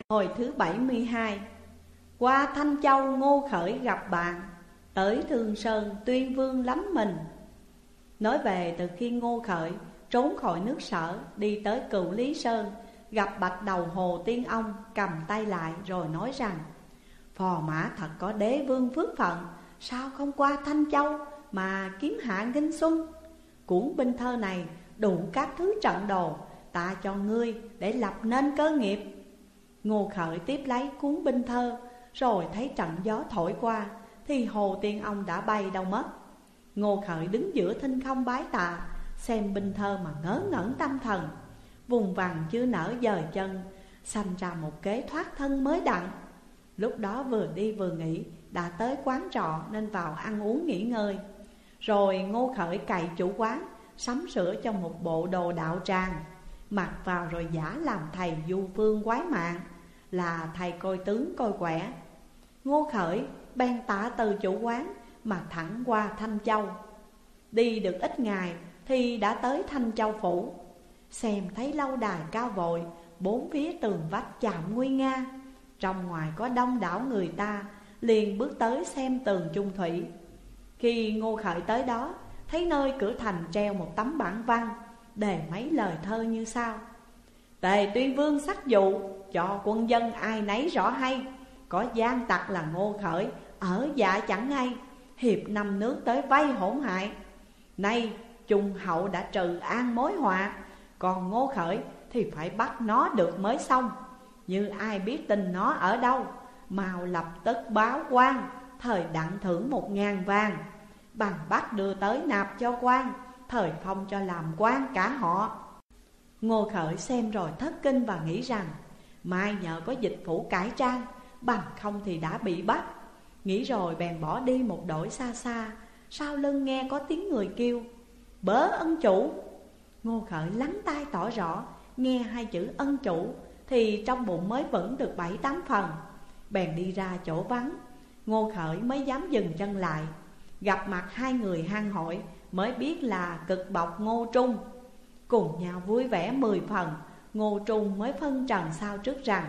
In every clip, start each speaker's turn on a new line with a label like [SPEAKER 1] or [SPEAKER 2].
[SPEAKER 1] Hồi thứ 72. Qua Thanh Châu Ngô Khởi gặp bạn, tới Thương Sơn Tuyên Vương lắm mình. Nói về từ khi Ngô Khởi trốn khỏi nước Sở, đi tới Cửu Lý Sơn, gặp Bạch Đầu Hồ Tiên Ông, cầm tay lại rồi nói rằng: phò mã thật có đế vương phước phận, sao không qua Thanh Châu mà kiếm hạ Nghinh Xuân. Cuốn binh thơ này đủ các thứ trận đồ, ta cho ngươi để lập nên cơ nghiệp. Ngô Khởi tiếp lấy cuốn binh thơ, rồi thấy trận gió thổi qua thì Hồ Tiên Ông đã bay đâu mất. Ngô Khởi đứng giữa thinh không bái tạ, xem binh thơ mà ngớ ngẩn tâm thần. Vùng vằng chưa nở dời chân, sanh ra một kế thoát thân mới đặng. Lúc đó vừa đi vừa nghĩ, đã tới quán trọ nên vào ăn uống nghỉ ngơi. Rồi Ngô Khởi cày chủ quán, sắm sửa cho một bộ đồ đạo tràng, mặc vào rồi giả làm thầy du phương quái mạng, là thầy coi tướng coi quẻ. Ngô Khởi bèn tạ từ chủ quán mà thẳng qua Thanh Châu. Đi được ít ngày thì đã tới Thanh Châu phủ. Xem thấy lâu đài cao vội, bốn phía tường vách chạm nguy nga, trong ngoài có đông đảo người ta, liền bước tới xem tường chung thủy. Khi Ngô Khởi tới đó, thấy nơi cửa thành treo một tấm bảng văn, đề mấy lời thơ như sau: Tề Tuyên Vương sắc dụ, cho quân dân ai nấy rõ hay. Có gian tặc là Ngô Khởi, ở dạ chẳng ngay, hiệp năm nước tới vây hỗn hại. Nay Trung hậu đã trừ an mối họa, còn Ngô Khởi thì phải bắt nó được mới xong. Như ai biết tin nó ở đâu, mau lập tức báo quan, thời đặng thưởng 1000 vàng. Bằng bắt đưa tới nạp cho quan, thời phong cho làm quan cả họ. Ngô Khởi xem rồi thất kinh và nghĩ rằng mai nhờ có dịch phủ cải trang, bằng không thì đã bị bắt. Nghĩ rồi bèn bỏ đi một đổi xa xa, sau lưng nghe có tiếng người kêu: Bớ ân chủ. Ngô Khởi lắng tai tỏ rõ, nghe hai chữ ân chủ thì trong bụng mới vững được 7-8 phần. Bèn đi ra chỗ vắng, Ngô Khởi mới dám dừng chân lại. Gặp mặt hai người hang hỏi, mới biết là cực bọc Ngô Trung. Cùng nhau vui vẻ 10 phần, Ngô Trung mới phân trần sao trước rằng: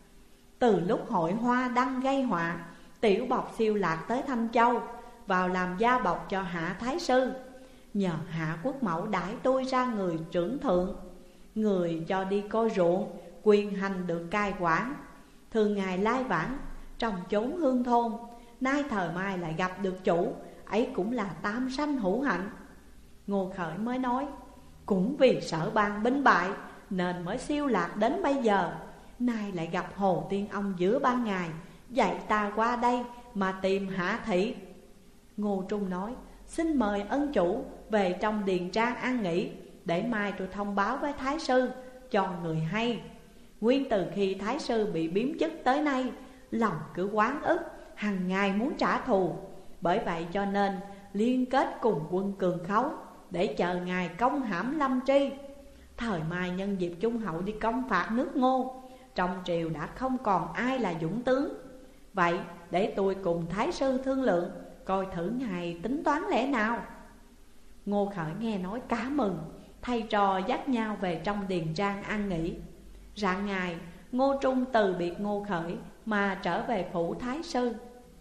[SPEAKER 1] từ lúc hội hoa đăng gây họa, tiểu bọc siêu lạc tới Thanh Châu, vào làm gia bọc cho Hạ Thái Sư. Nhờ Hạ Quốc Mẫu đãi tôi ra người trưởng thượng, người cho đi coi ruộng, quyền hành được cai quản. Thường ngày lai vãng trong chốn hương thôn, nay thời mai lại gặp được chủ, ấy cũng là tam sanh hữu hạnh. Ngô Khởi mới nói: cũng vì sợ bang binh bại nên mới siêu lạc đến bây giờ. Nay lại gặp Hồ Tiên Ông giữa ban ngày, dạy ta qua đây mà tìm Hạ thị. Ngô Trung nói: xin mời ân chủ về trong điền trang ăn nghỉ, để mai tôi thông báo với Thái sư cho người hay. Nguyên từ khi Thái sư bị biếm chức tới nay, lòng cứ oán ức, hằng ngày muốn trả thù. Bởi vậy cho nên liên kết cùng quân Cường Khấu, để chờ ngày công hãm Lâm Tri. Thời mai nhân dịp Trung hậu đi công phạt nước Ngô, trong triều đã không còn ai là dũng tướng. Vậy để tôi cùng Thái sư thương lượng, coi thử ngài tính toán lẽ nào. Ngô Khởi nghe nói cá mừng, thầy trò dắt nhau về trong điền trang ăn nghỉ. Rạng ngày, Ngô Trung từ biệt Ngô Khởi mà trở về phủ Thái sư.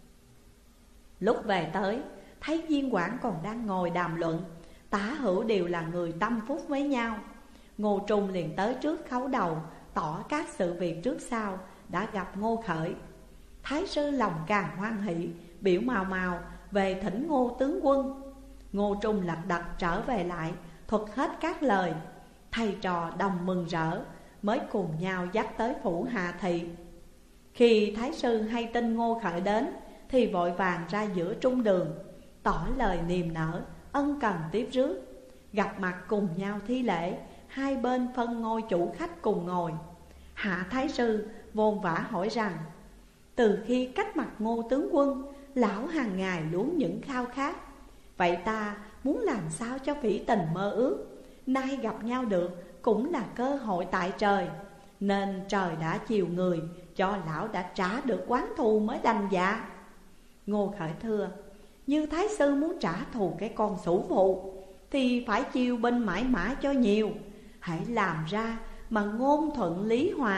[SPEAKER 1] Lúc về tới, thấy viên quản còn đang ngồi đàm luận, tả hữu đều là người tâm phúc với nhau. Ngô Trung liền tới trước khấu đầu, tỏ các sự việc trước sau đã gặp Ngô Khởi. Thái sư lòng càng hoan hỷ, biểu mào mào về thỉnh Ngô tướng quân. Ngô Trung lật đật trở về lại, thuật hết các lời. Thầy trò đồng mừng rỡ, mới cùng nhau dắt tới phủ Hạ thị. Khi Thái sư hay tin Ngô Khởi đến, thì vội vàng ra giữa trung đường, tỏ lời niềm nở, ân cần tiếp rước. Gặp mặt cùng nhau thi lễ, hai bên phân ngôi chủ khách cùng ngồi. Hạ Thái sư vồn vã hỏi rằng: từ khi cách mặt Ngô tướng quân, lão hàng ngày luôn những khao khát. Vậy ta muốn làm sao cho phỉ tình mơ ước, nay gặp nhau được cũng là cơ hội tại trời. Nên trời đã chiều người, cho lão đã trả được oán thù mới đành dạ. Ngô Khởi thưa: như Thái sư muốn trả thù cái con sủ phụ, thì phải chiêu binh mãi mã cho nhiều. Hãy làm ra mà ngôn thuận lý hòa,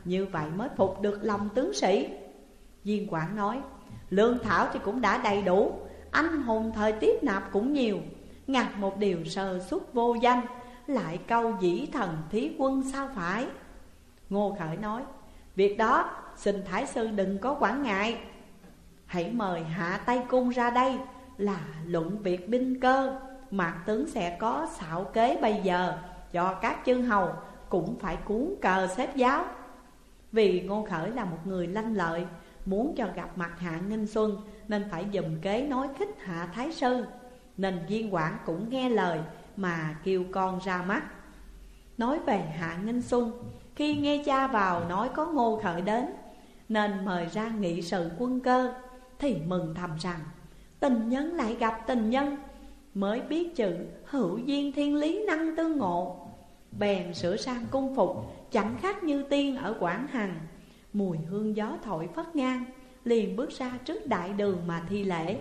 [SPEAKER 1] như vậy mới phục được lòng tướng sĩ. Viên quản nói, lương thảo thì cũng đã đầy đủ, anh hùng thời tiếp nạp cũng nhiều, ngặt một điều sơ xuất vô danh, lại câu dĩ thần thí quân sao phải. Ngô Khởi nói, việc đó xin thái sư đừng có quản ngại. Hãy mời Hạ Tây Cung ra đây là luận việc binh cơ. Mạc tướng sẽ có xạo kế bây giờ, cho các chư hầu cũng phải cuốn cờ xếp giáo. Vì Ngô Khởi là một người lanh lợi, muốn cho gặp mặt Hạ Nghinh Xuân, nên phải dùm kế nói khích Hạ Thái sư. Nên Viên Quản cũng nghe lời mà kêu con ra mắt. Nói về Hạ Nghinh Xuân, khi nghe cha vào nói có Ngô Khởi đến, nên mời ra nghị sự quân cơ, thì mừng thầm rằng tình nhân lại gặp tình nhân, mới biết chữ hữu duyên thiên lý năng tương ngộ. Bèn sửa sang cung phục, chẳng khác như tiên ở Quảng Hằng. Mùi hương gió thổi phất ngang, liền bước ra trước đại đường mà thi lễ.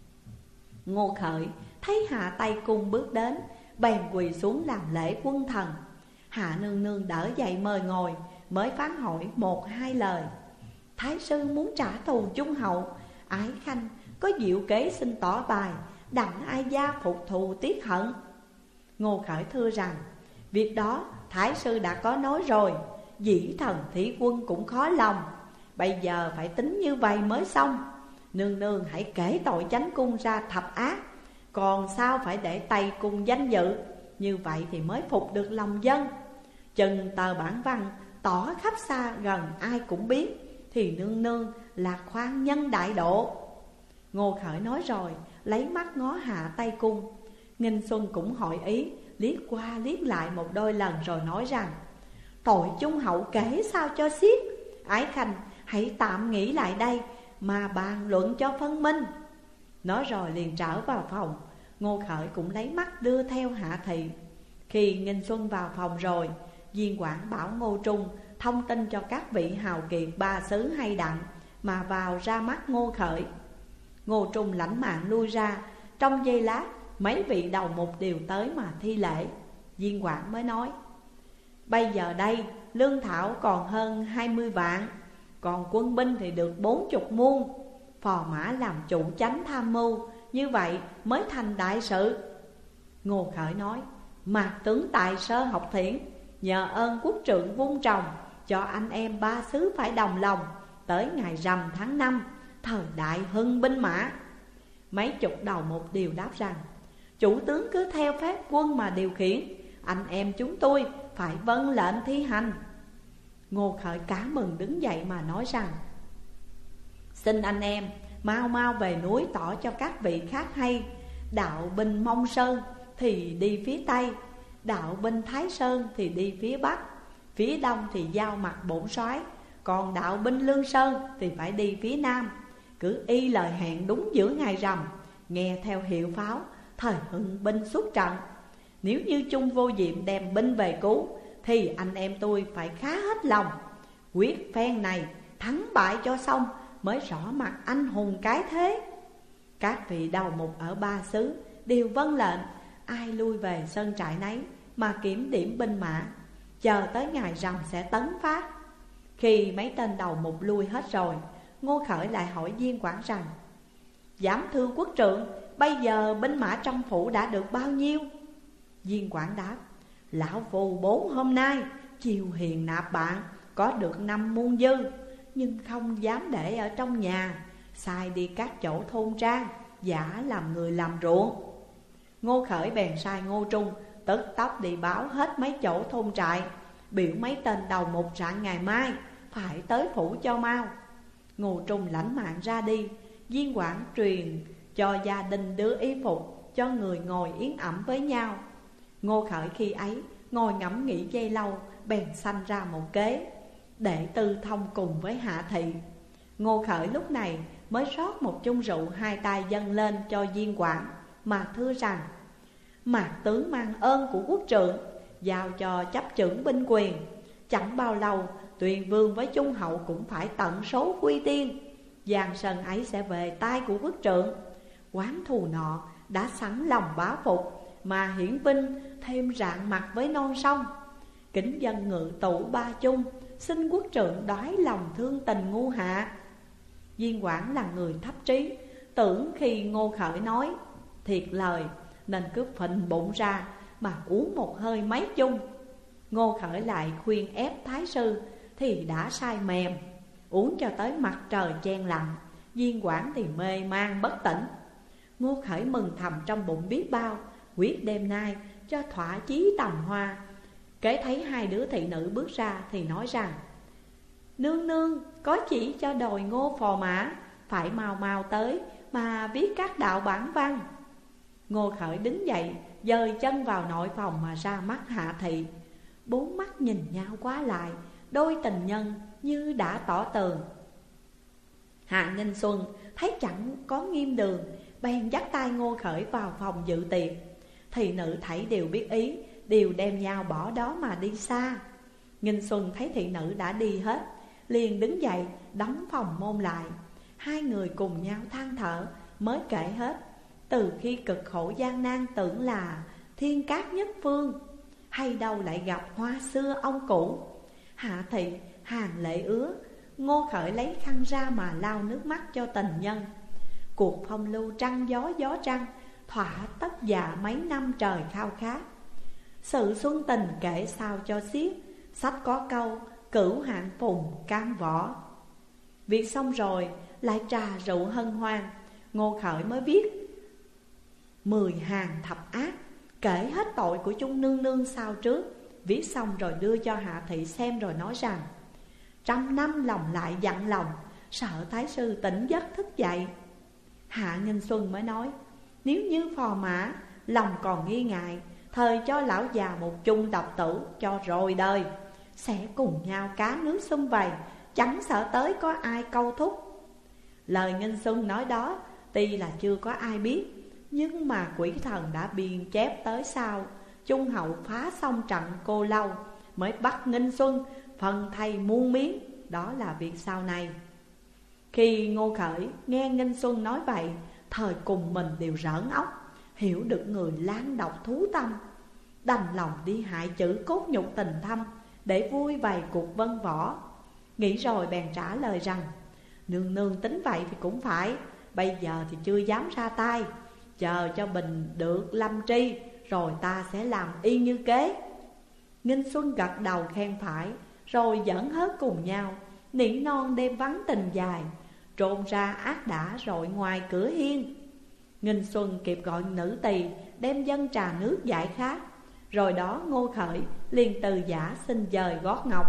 [SPEAKER 1] Ngô Khởi thấy Hạ Tây Cung bước đến, bèn quỳ xuống làm lễ quân thần. Hạ nương nương đỡ dậy mời ngồi, mới phán hỏi một hai lời. Thái sư muốn trả thù Trung hậu, ái khanh có diệu kế xin tỏ bài, đặng ai gia phục thù tiết hận. Ngô Khởi thưa rằng, việc đó thái sư đã có nói rồi, dĩ thần thí quân cũng khó lòng, bây giờ phải tính như vậy mới xong. Nương nương hãy kể tội chánh cung ra thập ác, còn sao phải để Tây Cung danh dự, như vậy thì mới phục được lòng dân. Chừng tờ bản văn tỏ khắp xa gần ai cũng biết, thì nương nương là khoan nhân đại độ. Ngô Khởi nói rồi, lấy mắt ngó Hạ Tây Cung. Nghinh Xuân cũng hỏi ý, liếc qua liếc lại một đôi lần rồi nói rằng, tội Trung hậu kể sao cho xiết, ái khanh hãy tạm nghĩ lại đây mà bàn luận cho phân minh. Nói rồi liền trở vào phòng. Ngô Khởi cũng lấy mắt đưa theo Hạ Thị. Khi Nghinh Xuân vào phòng rồi, Viên Quản bảo Ngô Trung thông tin cho các vị hào kiệt ba xứ hay đặng mà vào ra mắt Ngô Khởi. Ngô Trung lãnh mạng lui ra. Trong giây lát, mấy vị đầu mục đều tới mà thi lễ. Viên Quản mới nói, bây giờ đây lương thảo còn hơn 20 vạn, còn quân binh thì được 40 muôn. Phò mã làm chủ chánh tham mưu, như vậy mới thành đại sự. Ngô Khởi nói, Mạc tướng tài sơ học thiển, nhờ ơn quốc trượng vun trồng, cho anh em ba xứ phải đồng lòng, tới ngày rằm tháng 5, thời đại hưng binh mã. Mấy chục đầu mục đều đáp rằng, chủ tướng cứ theo phép quân mà điều khiển, anh em chúng tôi phải vâng lệnh thi hành. Ngô Khởi cá mừng đứng dậy mà nói rằng, xin anh em mau mau về núi tỏ cho các vị khác hay. Đạo binh Mông Sơn thì đi phía Tây, đạo binh Thái Sơn thì đi phía Bắc, phía Đông thì giao mặt bổn soái, còn đạo binh Lương Sơn thì phải đi phía Nam. Cứ y lời hẹn đúng giữa ngày rằm, nghe theo hiệu pháo, thời hưng binh xuất trận. Nếu như Trung Vô Diệm đem binh về cứu, thì anh em tôi phải khá hết lòng. Quyết phen này thắng bại cho xong, mới rõ mặt anh hùng cái thế. Các vị đầu mục ở ba xứ đều vâng lệnh, ai lui về sân trại nấy mà kiểm điểm binh mã, chờ tới ngày rằm sẽ tấn phát. Khi mấy tên đầu mục lui hết rồi, Ngô Khởi lại hỏi Viên Quản rằng, giám thư quốc trượng, bây giờ binh mã trong phủ đã được bao nhiêu? Viên Quản đáp, lão phù 4 hôm nay chiều hiền nạp bạn, có được 5 muôn dư, nhưng không dám để ở trong nhà, sai đi các chỗ thôn trang, giả làm người làm ruộng. Ngô Khởi bèn sai Ngô Trung tức tốc đi báo hết mấy chỗ thôn trại, biểu mấy tên đầu mục rạng ngày mai phải tới phủ cho mau. Ngô Trung lãnh mạng ra đi. Viên Quản truyền cho gia đình đưa y phục, cho người ngồi yến ẩm với nhau. Ngô Khởi khi ấy ngồi ngẫm nghĩ giây lâu, bèn sanh ra một kế để tư thông cùng với Hạ Thị. Ngô Khởi lúc này mới rót một chung rượu, hai tay dâng lên cho Viên Quản mà thưa rằng, Mạc tướng mang ơn của quốc trượng, giao cho chấp chưởng binh quyền. Chẳng bao lâu Tuyền Vương với Trung hậu cũng phải tận số quy tiên. Giang sơn ấy sẽ về tay của quốc trượng. Quán thù nọ đã sẵn lòng bá phục, mà hiển vinh thêm rạng mặt với non sông. Kính dân ngự tủ ba chung, xin quốc trượng đoái lòng thương tình ngu hạ. Viên Quảng là người thấp trí, tưởng khi Ngô Khởi nói thiệt lời nên cứ phình bụng ra mà uống một hơi mấy chung. Ngô Khởi lại khuyên ép thái sư thì đã say mềm, uống cho tới mặt trời chen lặng. Viên Quảng thì mê man bất tỉnh. Ngô Khởi mừng thầm trong bụng biết bao, quyết đêm nay cho thỏa chí tầm hoa. Kế thấy hai đứa thị nữ bước ra thì nói rằng: Nương nương có chỉ cho đồi Ngô phò mã, phải mau mau tới mà viết các đạo bản văn. Ngô Khởi đứng dậy, dời chân vào nội phòng mà ra mắt Hạ Thị. Bốn mắt nhìn nhau quá lại, đôi tình nhân như đã tỏ tường. Hạ Nghinh Xuân thấy chẳng có nghiêm đường, bèn dắt tay Ngô Khởi vào phòng dự tiệc. Thị nữ thảy đều biết ý, đều đem nhau bỏ đó mà đi xa. Nghinh Xuân thấy thị nữ đã đi hết, liền đứng dậy đóng phòng môn lại. Hai người cùng nhau than thở mới kể hết. Từ khi cực khổ gian nan tưởng là thiên cát nhất phương, hay đâu lại gặp hoa xưa ông cũ. Hạ Thị hàng lệ ứa. Ngô Khởi lấy khăn ra mà lau nước mắt cho tình nhân. Cuộc phong lưu trăng gió gió trăng, thỏa tất dạ mấy năm trời khao khát. Sự xuân tình kể sao cho xiết, sách có câu cửu hạn phùng cam võ. Việc xong rồi lại trà rượu hân hoan. Ngô Khởi mới viết 10 hàng thập ác, kể hết tội của chung nương nương sao trước. Viết xong rồi đưa cho Hạ Thị xem rồi nói rằng: trăm năm lòng lại dặn lòng, sợ thái sư tỉnh giấc thức dậy. Hạ Nghinh Xuân mới nói: nếu như phò mã lòng còn nghi ngại, thời cho lão già một chung độc tử cho rồi đời, sẽ cùng nhau cá nước sum vầy, chẳng sợ tới có ai câu thúc. Lời Nghinh Xuân nói đó tuy là chưa có ai biết, nhưng mà quỷ thần đã biên chép tới sau. Trung hậu phá xong trận Cô Lâu, mới bắt Nghinh Xuân phần thầy muôn miếng. Đó là việc sau này. Khi Ngô Khởi nghe Nghinh Xuân nói vậy, thời cùng mình đều rỡn óc, hiểu được người lan độc thú tâm, đành lòng đi hại chữ cốt nhục tình thâm, để vui vầy cuộc vân võ. Nghĩ rồi bèn trả lời rằng: nương nương tính vậy thì cũng phải, bây giờ thì chưa dám ra tay, chờ cho bình được lâm tri, rồi ta sẽ làm y như kế. Nghinh Xuân gật đầu khen phải, rồi giỡn hớt cùng nhau, nỉ non đêm vắng tình dài, trôn ra ác đã rọi ngoài cửa hiên. Nghinh Xuân kịp gọi nữ tỳ đem dân trà nước giải khát. Rồi đó Ngô Khởi liền từ giả xin dời gót ngọc.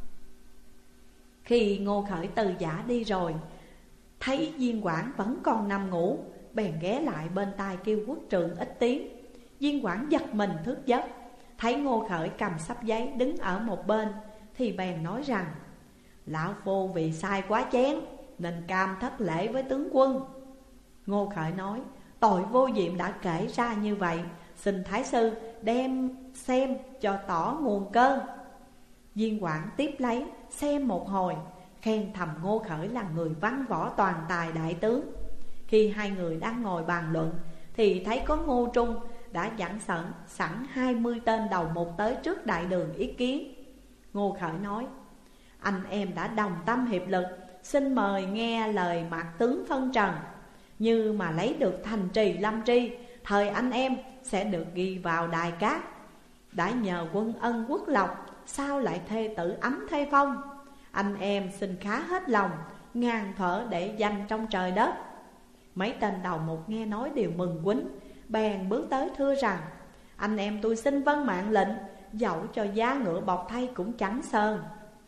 [SPEAKER 1] Khi Ngô Khởi từ giả đi rồi, thấy Viên Quảng vẫn còn nằm ngủ, bèn ghé lại bên tai kêu quốc trượng ít tiếng. Viên Quảng giật mình thức giấc, thấy Ngô Khởi cầm sắp giấy đứng ở một bên, thì bèn nói rằng: lão phu vì sai quá chén nên cam thất lễ với tướng quân. Ngô Khởi nói: tội vô diệm đã kể ra như vậy, xin thái sư đem xem cho tỏ nguồn cơn. Viên Quảng tiếp lấy xem một hồi, khen thầm Ngô Khởi là người văn võ toàn tài đại tướng. Khi hai người đang ngồi bàn luận, thì thấy có Ngô Trung đã dặn sẵn 20 tên đầu mục tới trước đại đường ý kiến. Ngô Khởi nói: anh em đã đồng tâm hiệp lực, xin mời nghe lời mạc tướng phân trần. Như mà lấy được thành trì lâm tri, thời anh em sẽ được ghi vào đài cát. Đã nhờ quân ân quốc lộc, sao lại thê tử ấm thê phong? Anh em xin khá hết lòng, ngàn thở để danh trong trời đất. Mấy tên đầu mục nghe nói đều mừng quýnh, bèn bước tới thưa rằng: anh em tôi xin vâng mạng lệnh, dẫu cho giá ngựa bọc thay cũng chẳng sơn.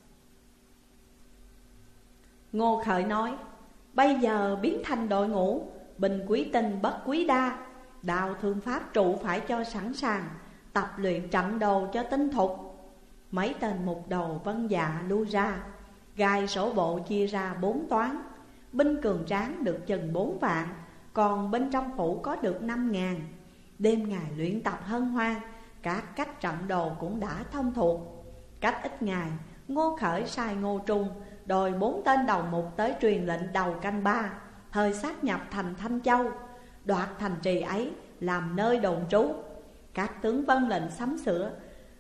[SPEAKER 1] Ngô Khởi nói: bây giờ biến thành đội ngũ, bình quý tinh bất quý đa, đạo thương pháp trụ phải cho sẵn sàng, tập luyện trận đồ cho tinh thục. Mấy tên mục đồ vân dạ lui ra, gài sổ bộ chia ra 4 toán. Binh cường tráng được chừng 4 vạn, còn bên trong phủ có được 5.000. Đêm ngày luyện tập hân hoan, các cách trận đồ cũng đã thông thuộc. Cách ít ngày, Ngô Khởi sai Ngô Trung đòi 4 tên đầu mục tới truyền lệnh đầu canh 3, thời sát nhập thành Thanh Châu, đoạt thành trì ấy làm nơi đồn trú. Các tướng vâng lệnh sắm sửa,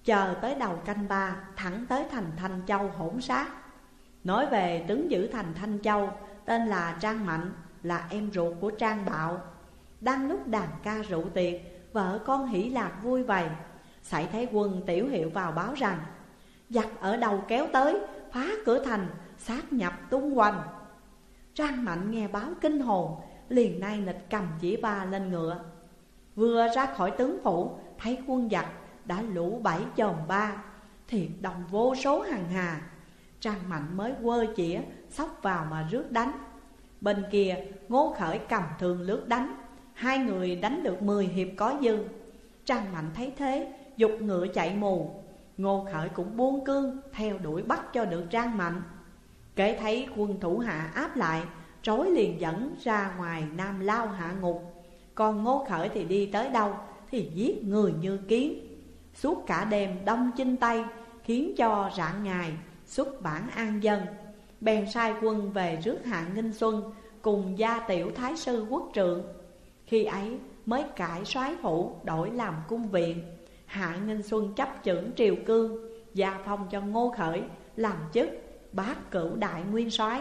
[SPEAKER 1] chờ tới đầu canh ba thẳng tới thành Thanh Châu hỗn sát. Nói về tướng giữ thành Thanh Châu tên là Trang Mạnh, là em ruột của Trang Bạo. Đang lúc đàn ca rượu tiệc, vợ con hỉ lạc vui vầy, sảy thấy quân Tiểu Hiệu vào báo rằng giặc ở đầu kéo tới, phá cửa thành, sát nhập tung hoành. Trang Mạnh nghe báo kinh hồn, liền nay nịch cầm chỉ ba lên ngựa. Vừa ra khỏi tướng phủ, thấy quân giặc đã lũ bảy chòm ba, thiệt đồng vô số hàng hà. Trang Mạnh mới quơ chĩa xốc vào mà rước đánh. Bên kia Ngô Khởi cầm thương lướt đánh, hai người đánh được 10 hiệp có dư. Trang Mạnh thấy thế, giục ngựa chạy mù. Ngô Khởi cũng buông cương theo đuổi bắt cho được Trang Mạnh. Kể thấy quân thủ hạ áp lại, trối liền dẫn ra ngoài Nam Lao hạ ngục. Còn Ngô Khởi thì đi tới đâu thì giết người như kiến. Suốt cả đêm đông chinh Tây, khiến cho rạng ngày xuất bản an dân. Bèn sai quân về rước Hạ Nghinh Xuân cùng gia tiểu thái sư Quốc Trượng. Khi ấy mới cải soái phủ đổi làm cung viện. Hạ Nghinh Xuân chấp chưởng triều cương, gia phong cho Ngô Khởi làm chức bát cửu đại nguyên soái.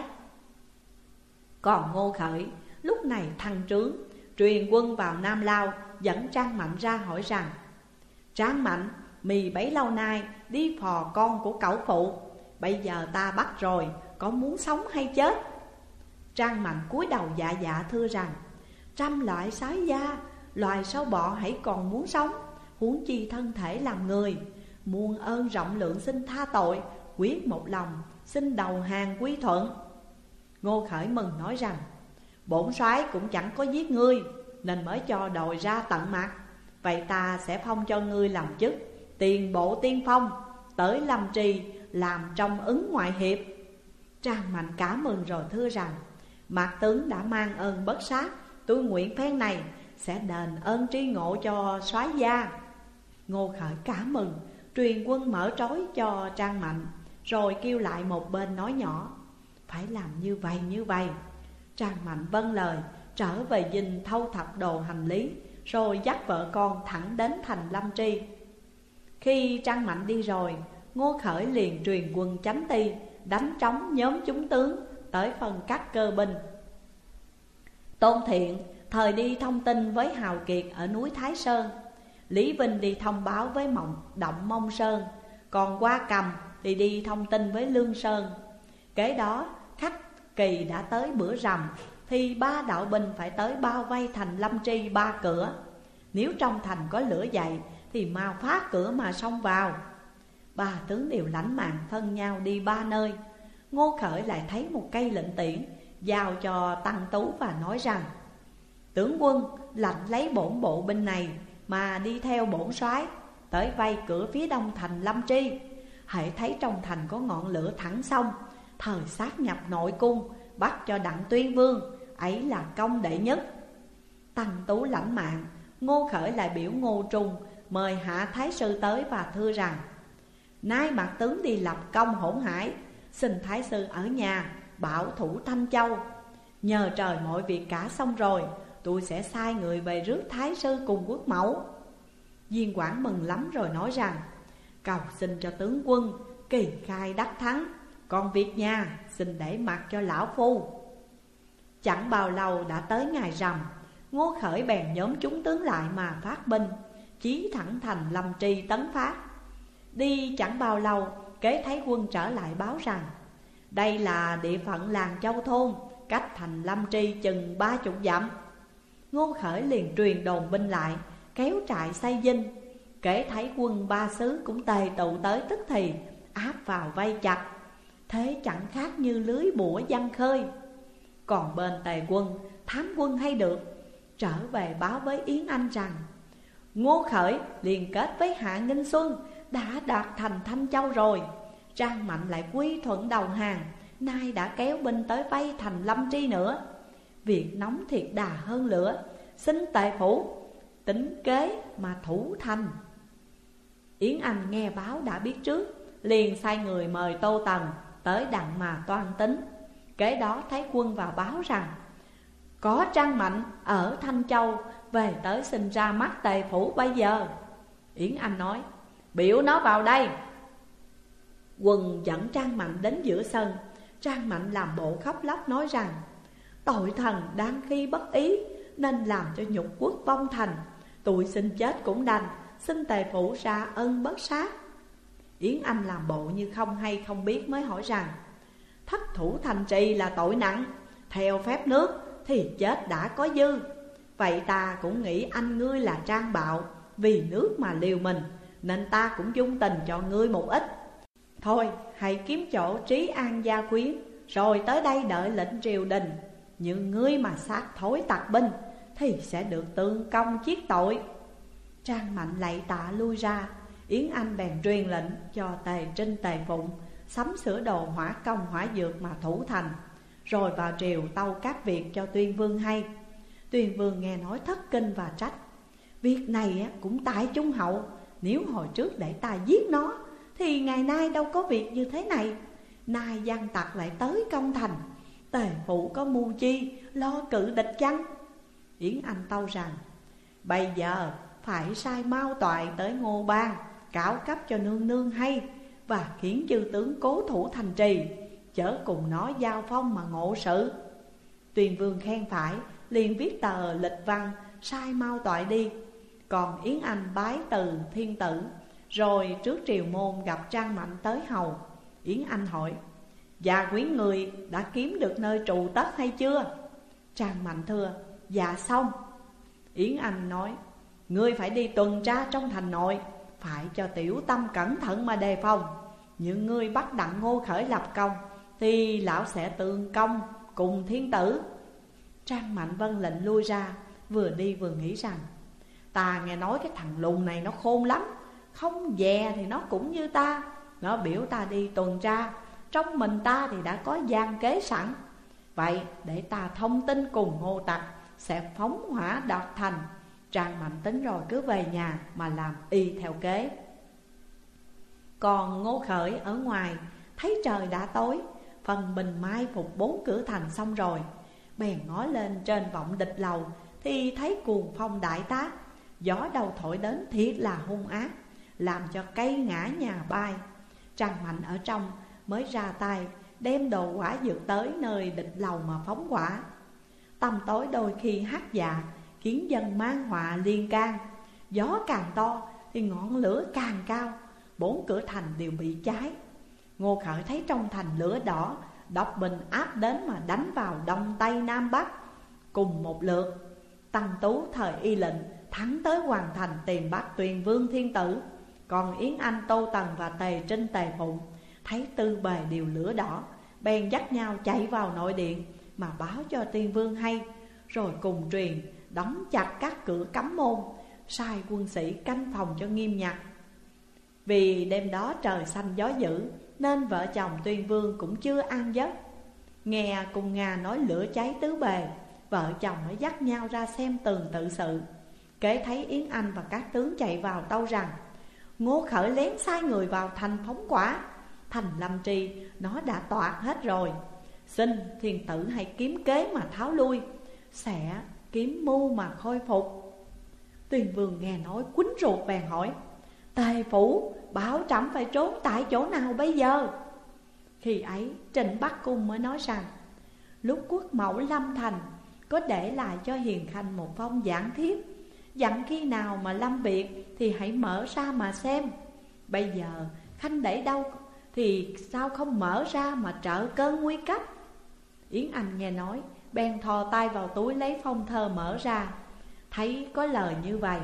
[SPEAKER 1] Còn Ngô Khởi lúc này thăng trướng, truyền quân vào Nam Lao, dẫn Trang Mạnh ra hỏi rằng: Trang Mạnh, mì bấy lâu nay đi phò con của cẩu phụ, bây giờ ta bắt rồi, có muốn sống hay chết? Trang Mạnh cúi đầu dạ dạ thưa rằng: trăm loại sái da, loài sâu bọ hãy còn muốn sống, huống chi thân thể làm người. Muôn ơn rộng lượng xin tha tội, quyết một lòng xin đầu hàng quy thuận. Ngô Khởi mừng nói rằng: bổn soái cũng chẳng có giết ngươi, nên mới cho đội ra tận mặt. Vậy ta sẽ phong cho ngươi làm chức tiền bộ tiên phong, tới Lâm Trì làm trong ứng ngoại hiệp. Trang Mạnh cả mừng rồi thưa rằng: Mạc tướng đã mang ơn bất sát, tôi nguyện phen này sẽ đền ơn tri ngộ cho soái gia. Ngô Khởi cả mừng, truyền quân mở trói cho Trang Mạnh, rồi kêu lại một bên nói nhỏ: phải làm như vậy như vậy. Trang Mạnh vâng lời, trở về dinh thâu thập đồ hành lý, rồi dắt vợ con thẳng đến thành Lâm Tri. Khi Trang Mạnh đi rồi, Ngô Khởi liền truyền quân chánh ti, đánh trống nhóm chúng tướng tới phần các cơ binh. Tôn Thiện thời đi thông tin với Hào Kiệt ở núi Thái Sơn, Lý Vinh đi thông báo với Động Mông Sơn, còn Qua Cầm thì đi thông tin với Lương Sơn. Kế đó Khắc Kỳ đã tới bữa rằm, thì ba đạo binh phải tới bao vây thành Lâm Tri ba cửa. Nếu trong thành có lửa dậy thì mau phá cửa mà xông vào. Ba tướng đều lãnh mạng phân nhau đi ba nơi. Ngô Khởi lại thấy một cây lệnh tiễn, giao cho Tăng Tú và nói rằng: tướng quân lệnh lấy bổn bộ binh này mà đi theo bổn soái tới vây cửa phía đông thành Lâm Tri. Hãy thấy trong thành có ngọn lửa thẳng sông, thời sát nhập nội cung, bắt cho Đặng Tuyên Vương, ấy là công đệ nhất. Tăng Tú lãnh mạng. Ngô Khởi lại biểu Ngô Trung mời Hạ Thái sư tới và thưa rằng: nay Mạc tướng đi lập công hỗn hải, xin Thái sư ở nhà bảo thủ Thanh Châu. Nhờ trời mọi việc cả xong rồi, tôi sẽ sai người về rước Thái sư cùng quốc mẫu. Viên Quảng mừng lắm rồi nói rằng: cầu xin cho tướng quân kỳ khai đắc thắng, còn việc nhà xin để mặc cho lão phu. Chẳng bao lâu đã tới ngày rằm, Ngô Khởi bèn nhóm chúng tướng lại mà phát binh, chí thẳng thành Lâm Tri tấn phát. Đi chẳng bao lâu, kế thấy quân trở lại báo rằng: đây là địa phận làng Châu Thôn, cách thành Lâm Tri chừng 30 dặm. Ngô Khởi liền truyền đồn binh lại, kéo trại xây dinh. Kể thấy quân ba xứ cũng tề tụ tới tức thì, áp vào vây chặt. Thế chẳng khác như lưới bủa giăng khơi. Còn bên Tề quân, thám quân hay được, trở về báo với Yến Anh rằng: Ngô Khởi liền kết với Hạ Nghinh Xuân, đã đạt thành Thanh Châu rồi. Trang Mạnh lại quy thuận đầu hàng, nay đã kéo binh tới vây thành Lâm Tri nữa. Việc nóng thiệt đà hơn lửa, xin Tề phủ tính kế mà thủ thành. Yến Anh nghe báo đã biết trước, liền sai người mời Tô Tần tới đặng mà toan tính. Kế đó thấy quân vào báo rằng: có Trang Mạnh ở Thanh Châu về tới xin ra mắt Tề phủ bây giờ. Yến Anh nói: biểu nó vào đây. Quần dẫn Trang Mạnh đến giữa sân. Trang Mạnh làm bộ khóc lóc nói rằng tội thần đang khi bất ý nên làm cho nhục quốc vong thành. Tụi xin chết cũng đành, xin tề phủ ra ân bất sát. Yến Anh làm bộ như không hay không biết mới hỏi rằng thất thủ thành trì là tội nặng, theo phép nước thì chết đã có dư. Vậy ta cũng nghĩ anh ngươi là trang bạo, vì nước mà liều mình, nên ta cũng dung tình cho ngươi một ít. Thôi hãy kiếm chỗ trí an gia quyến, rồi tới đây đợi lệnh triều đình. Nhưng ngươi mà sát thối tặc binh thì sẽ được tương công chiết tội. Trang Mạnh lạy tạ lui ra. Yến Anh bèn truyền lệnh cho Tề Trinh Tề Phụng sắm sửa đồ hỏa công hỏa dược mà thủ thành, rồi vào triều tâu các việc cho Tuyên Vương hay. Tuyên Vương nghe nói thất kinh và trách: việc này cũng tại Trung Hậu, nếu hồi trước để ta giết nó thì ngày nay đâu có việc như thế này. Nay gian tặc lại tới công thành, Tề Phụ có mưu chi lo cự địch chăng? Yến Anh tâu rằng bây giờ phải sai Mao Toại tới Ngô Bang cáo cấp cho nương nương hay, và khiến chư tướng cố thủ thành trì, chớ cùng nó giao phong mà ngộ sự. Tuyên Vương khen phải, liền viết tờ lịch văn sai Mao Toại đi. Còn Yến Anh bái từ thiên tử, rồi trước triều môn gặp Trang Mạnh tới hầu. Yến Anh hỏi: gia quyến người đã kiếm được nơi trù tất hay chưa? Trang Mạnh thưa: dạ xong. Yến Anh nói: ngươi phải đi tuần tra trong thành nội, phải cho tiểu tâm cẩn thận mà đề phòng. Những ngươi bắt Đặng Ngô Khởi lập công thì lão sẽ tương công cùng thiên tử. Trang Mạnh vâng lệnh lui ra, vừa đi vừa nghĩ rằng ta nghe nói cái thằng lùn này nó khôn lắm, không dè thì nó cũng như ta. Nó biểu ta đi tuần tra, trong mình ta thì đã có gian kế sẵn. Vậy để ta thông tin cùng Ngô Tặc, sẽ phóng hỏa đoạt thành. Trang Mạnh tính rồi cứ về nhà mà làm y theo kế. Còn Ngô Khởi ở ngoài thấy trời đã tối, phần mình mai phục 4 cửa thành xong rồi, bèn ngó lên trên vọng địch lầu thì thấy cuồng phong đại tác, gió đầu thổi đến thiệt là hung ác, làm cho cây ngã nhà bay. Trang Mạnh ở trong mới ra tay đem đồ hỏa dược tới nơi địch lầu mà phóng hỏa. Tầm tối đôi khi hắt dạ, khiến dân mang họa liên can. Gió càng to thì ngọn lửa càng cao, 4 cửa thành đều bị cháy. Ngô Khởi thấy trong thành lửa đỏ, độc bình áp đến mà đánh vào đông tây nam bắc cùng một lượt. Tăng Tú thời y lệnh thắng tới hoàn thành tìm bắt Tuyền Vương thiên tử. Còn Yến Anh, Tô Tần và Tề Trinh Tề Phụng thấy tư bề đều lửa đỏ, bèn dắt nhau chạy vào nội điện mà báo cho Tuyên Vương hay, rồi cùng truyền đóng chặt các cửa cấm môn, sai quân sĩ canh phòng cho nghiêm ngặt. Vì đêm đó trời xanh gió dữ, nên vợ chồng Tuyên Vương cũng chưa an giấc. Nghe cùng Nga nói lửa cháy tứ bề, vợ chồng mới dắt nhau ra xem tường tự sự. Kể thấy Yến Anh và các tướng chạy vào tâu rằng Ngô Khởi lén sai người vào thành phóng hỏa, thành Lâm Tri nó đã toạc hết rồi. Xin thiên tử hãy kiếm kế mà tháo lui, sẽ kiếm mưu mà khôi phục. Tuyên Vương nghe nói quýnh ruột bèn hỏi: Tề Phủ bảo trẫm phải trốn tại chỗ nào bây giờ? Khi ấy Trịnh Bắc Cung mới nói rằng lúc quốc mẫu lâm thành có để lại cho Hiền Khanh một phong giảng thiếp, dặn khi nào mà lâm biệt thì hãy mở ra mà xem. Bây giờ Khanh để đâu thì sao không mở ra mà trợ cơn nguy cấp? Yến Anh nghe nói bèn thò tay vào túi lấy phong thơ mở ra, thấy có lời như vậy: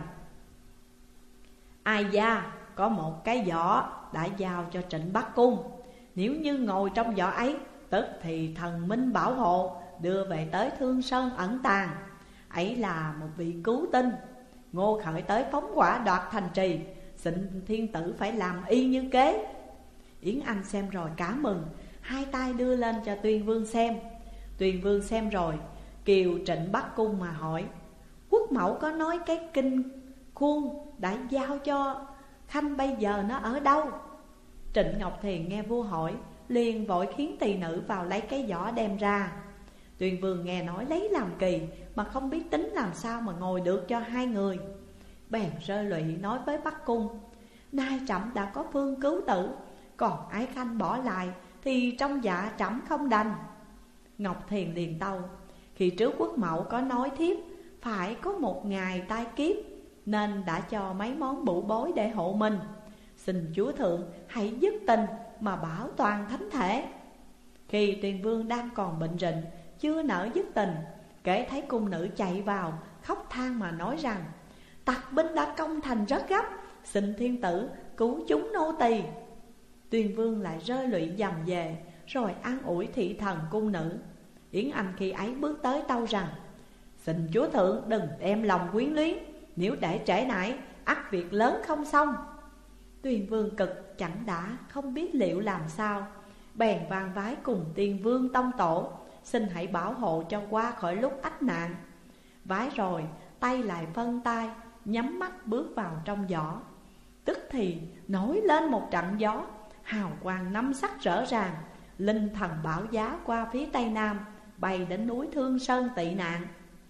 [SPEAKER 1] Ai gia có một cái giỏ đã giao cho Trịnh Bắc Cung, nếu như ngồi trong giỏ ấy, tức thì thần minh bảo hộ đưa về tới Thương Sơn ẩn tàng. Ấy là một vị cứu tinh. Ngô Khởi tới phóng hỏa đoạt thành trì, xin thiên tử phải làm y như kế. Yến Anh xem rồi cả mừng, hai tay đưa lên cho Tuyên Vương xem. Tuyên Vương xem rồi kiều Trịnh Bắc Cung mà hỏi: Quốc mẫu có nói cái kinh khuôn đã giao cho Khanh bây giờ nó ở đâu? Trịnh Ngọc Thiền nghe vua hỏi, liền vội khiến tỳ nữ vào lấy cái giỏ đem ra. Tuyên Vương nghe nói lấy làm kỳ, mà không biết tính làm sao mà ngồi được cho hai người. Bèn rơi lụy nói với Bắc Cung: Nay trẫm đã có phương cứu tử, còn Ái Khanh bỏ lại thì trong dạ trẫm không đành. Ngọc Thiền liền tâu: khi trước quốc mẫu có nói thiếp phải có một ngày tai kiếp, nên đã cho mấy món bụ bối để hộ mình. Xin chúa thượng hãy dứt tình mà bảo toàn thánh thể. Khi Tuyền Vương đang còn bệnh rịnh, chưa nỡ dứt tình, kể thấy cung nữ chạy vào khóc than mà nói rằng: tặc binh đã công thành rất gấp, xin thiên tử cứu chúng nô tỳ. Tuyền Vương lại rơi lụy dầm về, rồi an ủi thị thần cung nữ. Yến Anh khi ấy bước tới tâu rằng: xin chúa thượng đừng đem lòng quyến luyến, nếu để trễ nải ắt việc lớn không xong. Tuyền Vương cực chẳng đã, không biết liệu làm sao, bèn van vái cùng Tiên Vương tông tổ, xin hãy bảo hộ cho qua khỏi lúc ách nạn. Vái rồi tay lại phân tay, nhắm mắt bước vào trong giỏ. Tức thì nổi lên một trận gió, hào quang năm sắc rõ ràng, linh thần bảo giá qua phía tây nam, bay đến núi Thương Sơn tị nạn.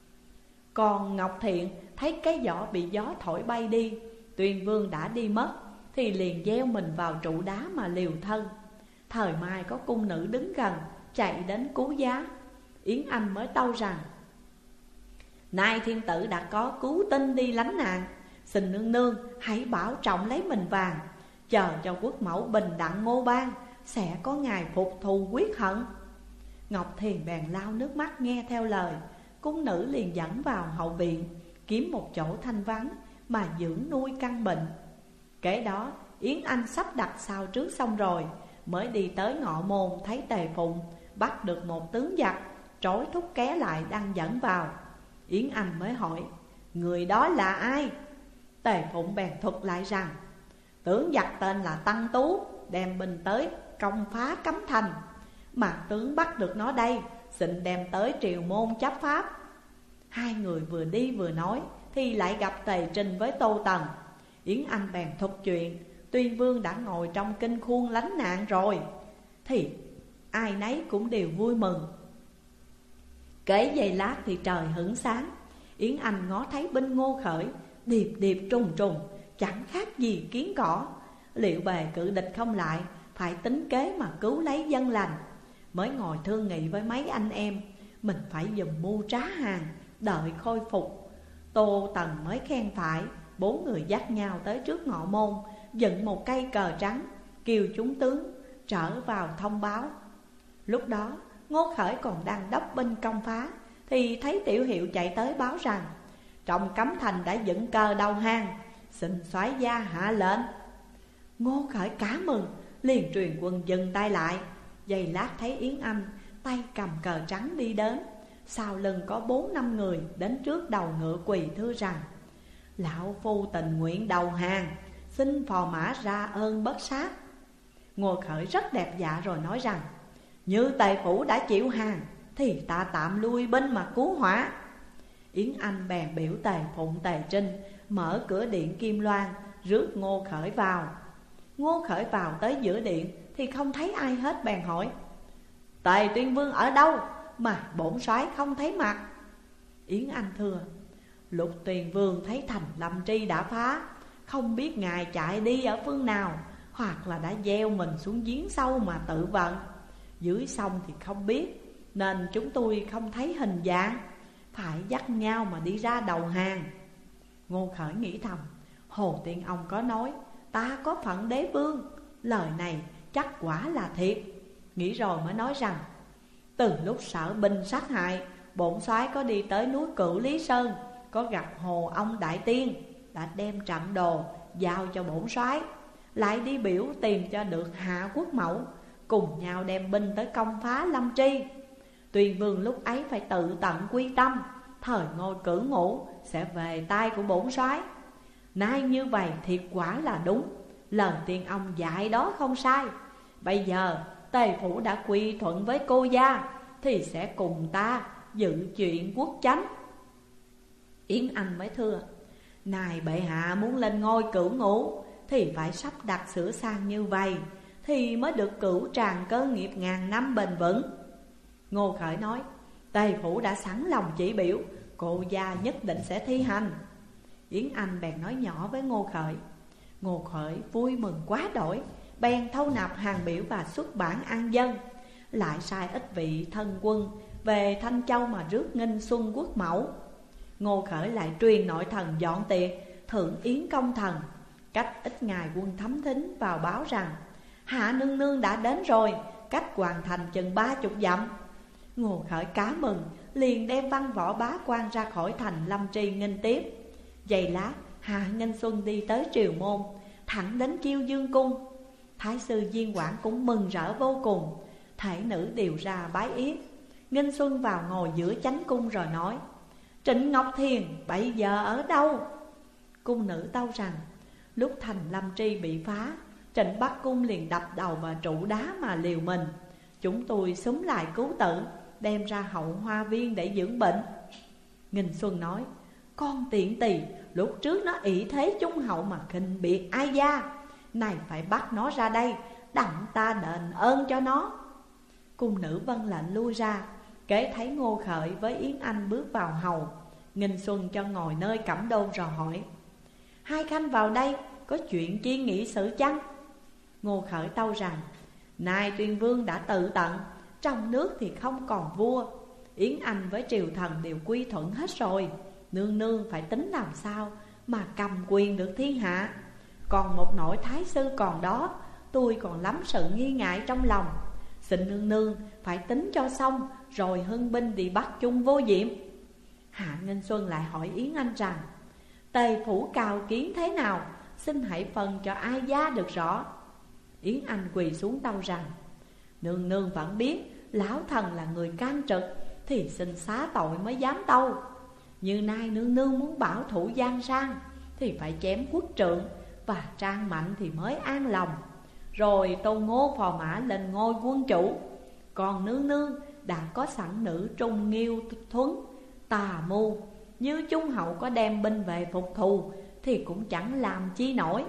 [SPEAKER 1] Còn Ngọc Thiện thấy cái giỏ bị gió thổi bay đi, Tuyền Vương đã đi mất, thì liền gieo mình vào trụ đá mà liều thân. Thời mai có cung nữ đứng gần, chạy đến cứu giá. Yến Anh mới tâu rằng: nay thiên tử đã có cứu tinh đi lánh nạn, xin nương nương hãy bảo trọng lấy mình vàng, chờ cho quốc mẫu bình đặng ngô ban, sẽ có ngày phục thù quyết hận. Ngọc Thiền bèn lau nước mắt nghe theo lời. Cung nữ liền dẫn vào hậu viện, kiếm một chỗ thanh vắng mà dưỡng nuôi căn bệnh. Kể đó Yến Anh sắp đặt sao trước xong rồi, mới đi tới ngọ môn thấy Tề Phụng bắt được một tướng giặc, trói thúc ké lại đang dẫn vào. Yến Anh mới hỏi: người đó là ai? Tề Phụng bèn thuật lại rằng: tướng giặc tên là Tăng Tú, đem binh tới công phá cấm thành. Mà tướng bắt được nó đây, xin đem tới triều môn chấp pháp. Hai người vừa đi vừa nói, thì lại gặp Tề Trinh với Tô Tần. Yến Anh bèn thuật chuyện Tuyên Vương đã ngồi trong kinh khuôn lánh nạn rồi, thì ai nấy cũng đều vui mừng. Kể giây lát thì trời hửng sáng. Yến Anh ngó thấy binh Ngô Khởi điệp điệp trùng trùng, chẳng khác gì kiến cỏ. Liệu bề cự địch không lại, phải tính kế mà cứu lấy dân lành. Mới ngồi thương nghị với mấy anh em, mình phải dùm mưu trá hàng, đợi khôi phục. Tô Tần mới khen phải. Bốn người dắt nhau tới trước ngọ môn, dựng một cây cờ trắng, kêu chúng tướng trở vào thông báo. Lúc đó Ngô Khởi còn đang đốc binh công phá, thì thấy Tiểu Hiệu chạy tới báo rằng: trong cấm thành đã dựng cờ đầu hàng, xin soái gia hạ lệnh. Ngô Khởi cả mừng, liền truyền quân dừng tay lại. Giây lát thấy Yến Anh tay cầm cờ trắng đi đến, sau lưng có 4-5 người đến trước đầu ngựa quỳ thưa rằng: lão phu tình nguyện đầu hàng, xin phò mã ra ơn bất sát. Ngô Khởi rất đẹp dạ rồi nói rằng: như Tề phủ đã chịu hàng, thì ta tạm lui binh mà cứu hỏa. Yến Anh bèn biểu Tề Phụng Tề Trinh mở cửa điện Kim Loan, rước Ngô Khởi vào. Ngô Khởi vào tới giữa điện thì không thấy ai hết, bèn hỏi: Tề Tuyên Vương ở đâu mà bổn soái không thấy mặt? Yến Anh thưa: Lục Tuyền Vương thấy thành Lâm Tri đã phá, không biết ngài chạy đi ở phương nào, hoặc là đã gieo mình xuống giếng sâu mà tự vận. Dưới sông thì không biết, nên chúng tôi không thấy hình dạng, phải dắt nhau mà đi ra đầu hàng. Ngô Khởi nghĩ thầm: Hồ Tiên ông có nói ta có phận đế vương, lời này chắc quả là thiệt. Nghĩ rồi mới nói rằng: từ lúc Sở binh sát hại, bổn soái có đi tới núi Cửu Lý Sơn, có gặp Hồ ông Đại Tiên, đã đem trận đồ giao cho bổn soái, lại đi biểu tìm cho được Hạ Quốc Mẫu, cùng nhau đem binh tới công phá Lâm Tri. Tuyền Vương lúc ấy phải tự tận quy tâm, thời ngôi cử ngũ sẽ về tay của bổn soái. Nay như vậy thiệt quả là đúng, lời tiên ông dạy đó không sai. Bây giờ Tề phủ đã quy thuận với cô gia, thì sẽ cùng ta dự chuyện quốc chánh. Yến Anh mới thưa: Này bệ hạ muốn lên ngôi cửu ngũ, thì phải sắp đặt sửa sang như vậy, thì mới được cửu tràng cơ nghiệp ngàn năm bền vững. Ngô Khởi nói: Tề phủ đã sẵn lòng chỉ biểu, cô gia nhất định sẽ thi hành. Yến Anh bèn nói nhỏ với Ngô Khởi: Ngô Khởi vui mừng quá đổi, bèn thâu nạp hàng biểu và xuất bản an dân. Lại sai ít vị thân quân về Thanh Châu mà rước nghinh Xuân Quốc Mẫu. Ngô Khởi lại truyền nội thần dọn tiệc thượng yến công thần. Cách ít ngày quân Thấm Thính vào báo rằng hạ nương nương đã đến rồi, cách hoàn thành chừng 30 dặm. Ngô Khởi cá mừng, liền đem văn võ bá quan ra khỏi thành Lâm Tri nghênh tiếp. Giây lát hạ nghênh Xuân đi tới Triều Môn, thẳng đến Chiêu Dương cung. Thái sư Diên Quảng cũng mừng rỡ vô cùng, thể nữ đều ra bái yết. Nghênh Xuân vào ngồi giữa chánh cung rồi nói: Trịnh Ngọc Thiền bây giờ ở đâu? Cung nữ tâu rằng lúc thành Lâm Tri bị phá, Trịnh Bắc Cung liền đập đầu vào trụ đá mà liều mình. Chúng tôi xúm lại cứu tử, đem ra hậu hoa viên để dưỡng bệnh. Nghinh Xuân nói: Con tiện tỳ lúc trước nó ỷ thế trung hậu mà khinh biệt ai gia, này phải bắt nó ra đây, đặng ta đền ơn cho nó. Cung nữ vâng lệnh lui ra. Kế thấy Ngô Khởi với Yến Anh bước vào hầu. Nghinh Xuân cho ngồi nơi cẩm đôn rồi hỏi: Hai khanh vào đây có chuyện chi nghị sự chăng? Ngô Khởi tâu rằng: Nay Tuyên Vương đã tự tận, trong nước thì không còn vua, Yến Anh với triều thần đều quy thuận hết rồi. Nương nương phải tính làm sao mà cầm quyền được thiên hạ. Còn một nỗi thái sư còn đó, tôi còn lắm sự nghi ngại trong lòng. Xin nương nương phải tính cho xong, rồi hưng binh đi bắt chung vô diệm. Hạ Nghinh Xuân lại hỏi Yến Anh rằng: Tề phủ cào kiến thế nào, xin hãy phân cho ai gia được rõ. Yến Anh quỳ xuống tâu rằng: Nương nương vẫn biết lão thần là người can trực, thì xin xá tội mới dám tâu. Như nay nương nương muốn bảo thủ giang sang, thì phải chém quốc trượng, và Trang Mạnh thì mới an lòng. Rồi Tôn Ngô phò mã lên ngôi quân chủ. Còn nương nương đã có sẵn nữ Trung Nghiêu Thuấn tà mưu, như Trung hậu có đem binh về phục thù, thì cũng chẳng làm chi nổi.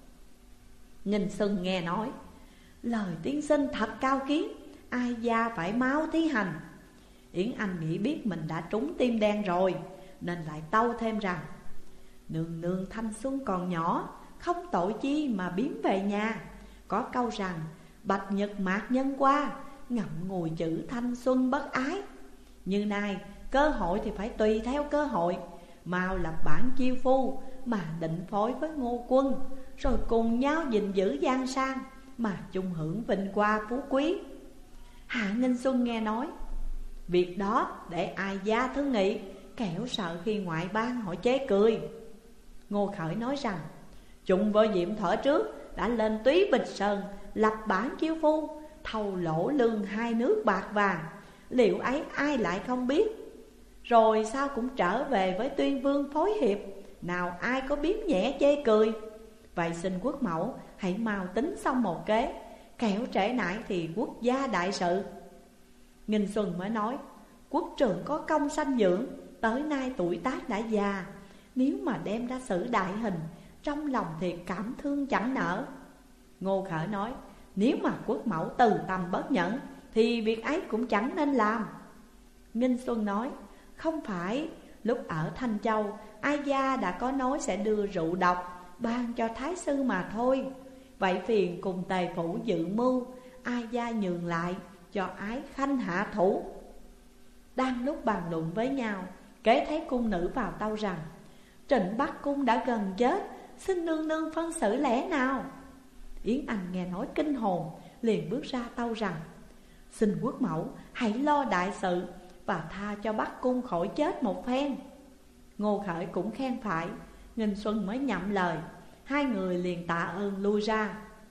[SPEAKER 1] Nghinh Xuân nghe nói: Lời tiên sinh thật cao kiến, ai gia phải mau thi hành. Yến Anh nghĩ biết mình đã trúng tim đen rồi, nên lại tâu thêm rằng: Nương nương thanh xuân còn nhỏ, không tội chi mà biếm về nhà. Có câu rằng bạch nhật mạc nhân qua, ngậm ngùi chữ thanh xuân bất ái. Như nay cơ hội thì phải tùy theo cơ hội, mau lập bản chiêu phu mà định phối với Ngô quân, rồi cùng nhau gìn giữ giang sang mà chung hưởng vinh hoa phú quý. Hạ Nghinh Xuân nghe nói: Việc đó để ai gia thương nghị, kẻo sợ khi ngoại bang họ chế cười. Ngô Khởi nói rằng: Chúng vô diệm thuở trước đã lên Túy Bịch Sơn, lập bản chiêu phu, thầu lỗ lương 2 nước bạc vàng, liệu ấy ai lại không biết. Rồi sao cũng trở về với Tuyên Vương phối hiệp, nào ai có biếm nhẹ chê cười. Vậy xin quốc mẫu hãy mau tính xong một kế, kẻo trễ nải thì quốc gia đại sự. Nghinh Xuân mới nói: Quốc trưởng có công sanh dưỡng, tới nay tuổi tác đã già, nếu mà đem ra xử đại hình, trong lòng thì cảm thương chẳng nỡ. Ngô Khởi nói: Nếu mà quốc mẫu từ tâm bất nhẫn, thì việc ấy cũng chẳng nên làm. Nghinh Xuân nói: Không phải, lúc ở Thanh Châu, ai gia đã có nói sẽ đưa rượu độc ban cho thái sư mà thôi. Vậy phiền cùng Tề phủ dự mưu, ai gia nhường lại cho ái khanh hạ thủ. Đang lúc bàn luận với nhau, kế thấy cung nữ vào tâu rằng: Trịnh Bắc Cung đã gần chết, xin nương nương phân xử lẽ nào. Yến Anh nghe nói kinh hồn, liền bước ra tâu rằng: Xin quốc mẫu hãy lo đại sự, và tha cho Bắc Cung khỏi chết một phen. Ngô Khởi cũng khen phải. Nghinh Xuân mới nhậm lời. Hai người liền tạ ơn lui ra.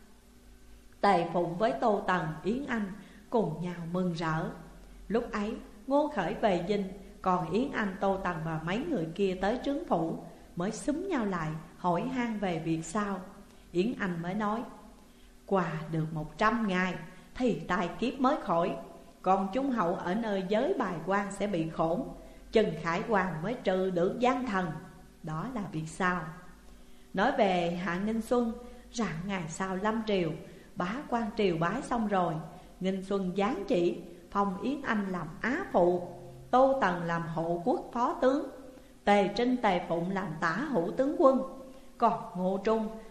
[SPEAKER 1] Tề Phụng với Tô Tần, Yến Anh cùng nhau mừng rỡ. Lúc ấy Ngô Khởi về dinh, còn Yến Anh, Tô Tần và mấy người kia tới trướng phủ, mới xúm nhau lại hỏi han về việc sau. Yến Anh mới nói: Qua được 100 ngày thì tai kiếp mới khỏi, còn Trung hậu ở nơi giới bài quan sẽ bị khổn, Trần Khải Hoàng mới trừ được gian thần. Đó là việc sau. Nói về Hạ Nghinh Xuân, rạng ngày sau lâm triều, bá quan triều bái xong rồi, Nghinh Xuân giáng chỉ phong Yến Anh làm á phụ, Tô Tần làm hộ quốc phó tướng, Tề Trinh Tề Phụng làm tả hữu tướng quân, còn Ngô Trung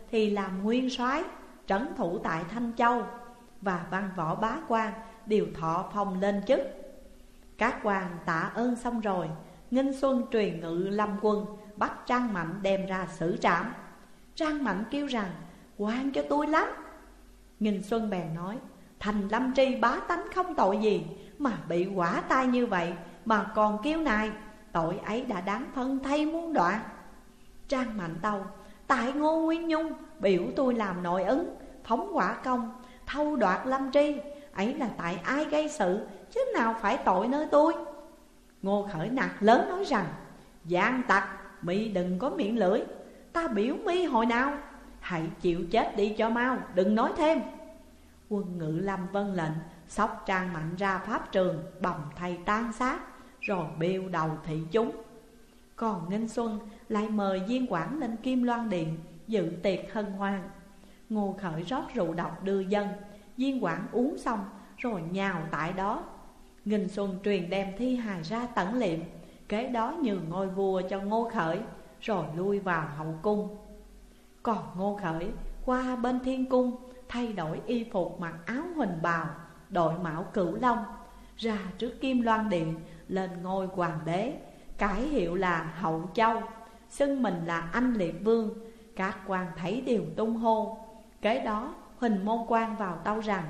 [SPEAKER 1] thì làm nguyên soái trấn thủ tại Thanh Châu, và văn võ bá quan đều thọ phong lên chức. Các quan tạ ơn xong rồi, Nghinh Xuân truyền ngự lâm quân bắt Trang Mạnh đem ra xử trảm. Trang Mạnh kêu rằng quan cho tôi lắm. Nghinh Xuân bèn nói, thành Lâm Tri bá tánh không tội gì mà bị quả tai như vậy mà còn kêu nài, tội ấy đã đáng phân thây muôn đoạn. Trang Mạnh tâu, tại Ngô Nguyên Nhung biểu tôi làm nội ứng, phóng hỏa công, thâu đoạt Lâm Tri, ấy là tại ai gây sự, chứ nào phải tội nơi tôi. Ngô Khởi nạt lớn nói rằng, gian tặc, mi đừng có miệng lưỡi, ta biểu mi hồi nào, hãy chịu chết đi cho mau, đừng nói thêm. Quân Ngự Lâm vâng lệnh, xốc Trang Mạnh ra pháp trường, bầm thây tan xác, rồi bêu đầu thị chúng. Còn Nghinh Xuân lại mời Viên Quảng lên Kim Loan Điện dự tiệc hân hoan. Ngô Khởi rót rượu độc đưa dân, Viên Quảng uống xong rồi nhào tại đó. Nghinh Xuân truyền đem thi hài ra tẩn liệm, kế đó nhường ngôi vua cho Ngô Khởi, rồi lui vào hậu cung. Còn Ngô Khởi qua bên thiên cung, thay đổi y phục mặc áo huỳnh bào, đội mão cửu long, ra trước Kim Loan Điện lên ngôi hoàng đế, cải hiệu là Hậu Châu, xưng mình là Anh Liệt Vương. Các quan thấy đều tung hô. Kế đó Huỳnh Môn Quan vào tâu rằng,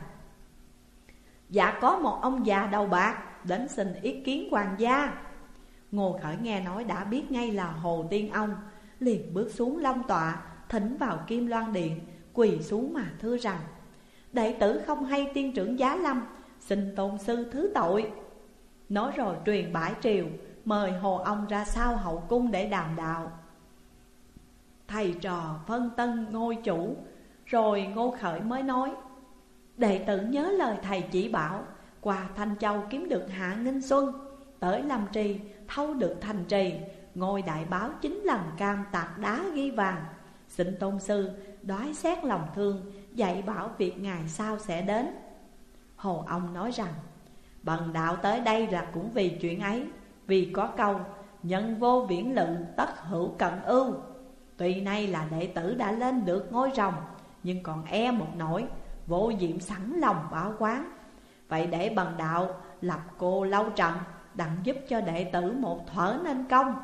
[SPEAKER 1] dạ có một ông già đầu bạc đến xin ý kiến hoàng gia. Ngô Khởi nghe nói đã biết ngay là Hồ Tiên Ông, liền bước xuống long tọa, thỉnh vào Kim Loan Điện, quỳ xuống mà thưa rằng, đệ tử không hay tiên trưởng Giá Lâm, xin tôn sư thứ tội. Nói rồi truyền bãi triều, mời Hồ Ông ra sau hậu cung để đàm đạo. Thầy trò phân tân ngôi chủ, rồi Ngô Khởi mới nói, đệ tử nhớ lời thầy chỉ bảo, qua Thanh Châu kiếm được Hạ Nghinh Xuân, tới Lâm Tri thâu được thành trì, ngôi đại báo 9 lần cam tạc đá ghi vàng. Xin tôn sư đoái xét lòng thương, dạy bảo việc ngày sau sẽ đến. Hồ Ông nói rằng, bần đạo tới đây là cũng vì chuyện ấy, vì có câu nhân vô viễn lự tất hữu cận ưu. Tuy nay là đệ tử đã lên được ngôi rồng, nhưng còn e một nỗi vô diệm sẵn lòng bảo quán. Vậy để bần đạo lập cô lâu trận, đặng giúp cho đệ tử một thuở nên công.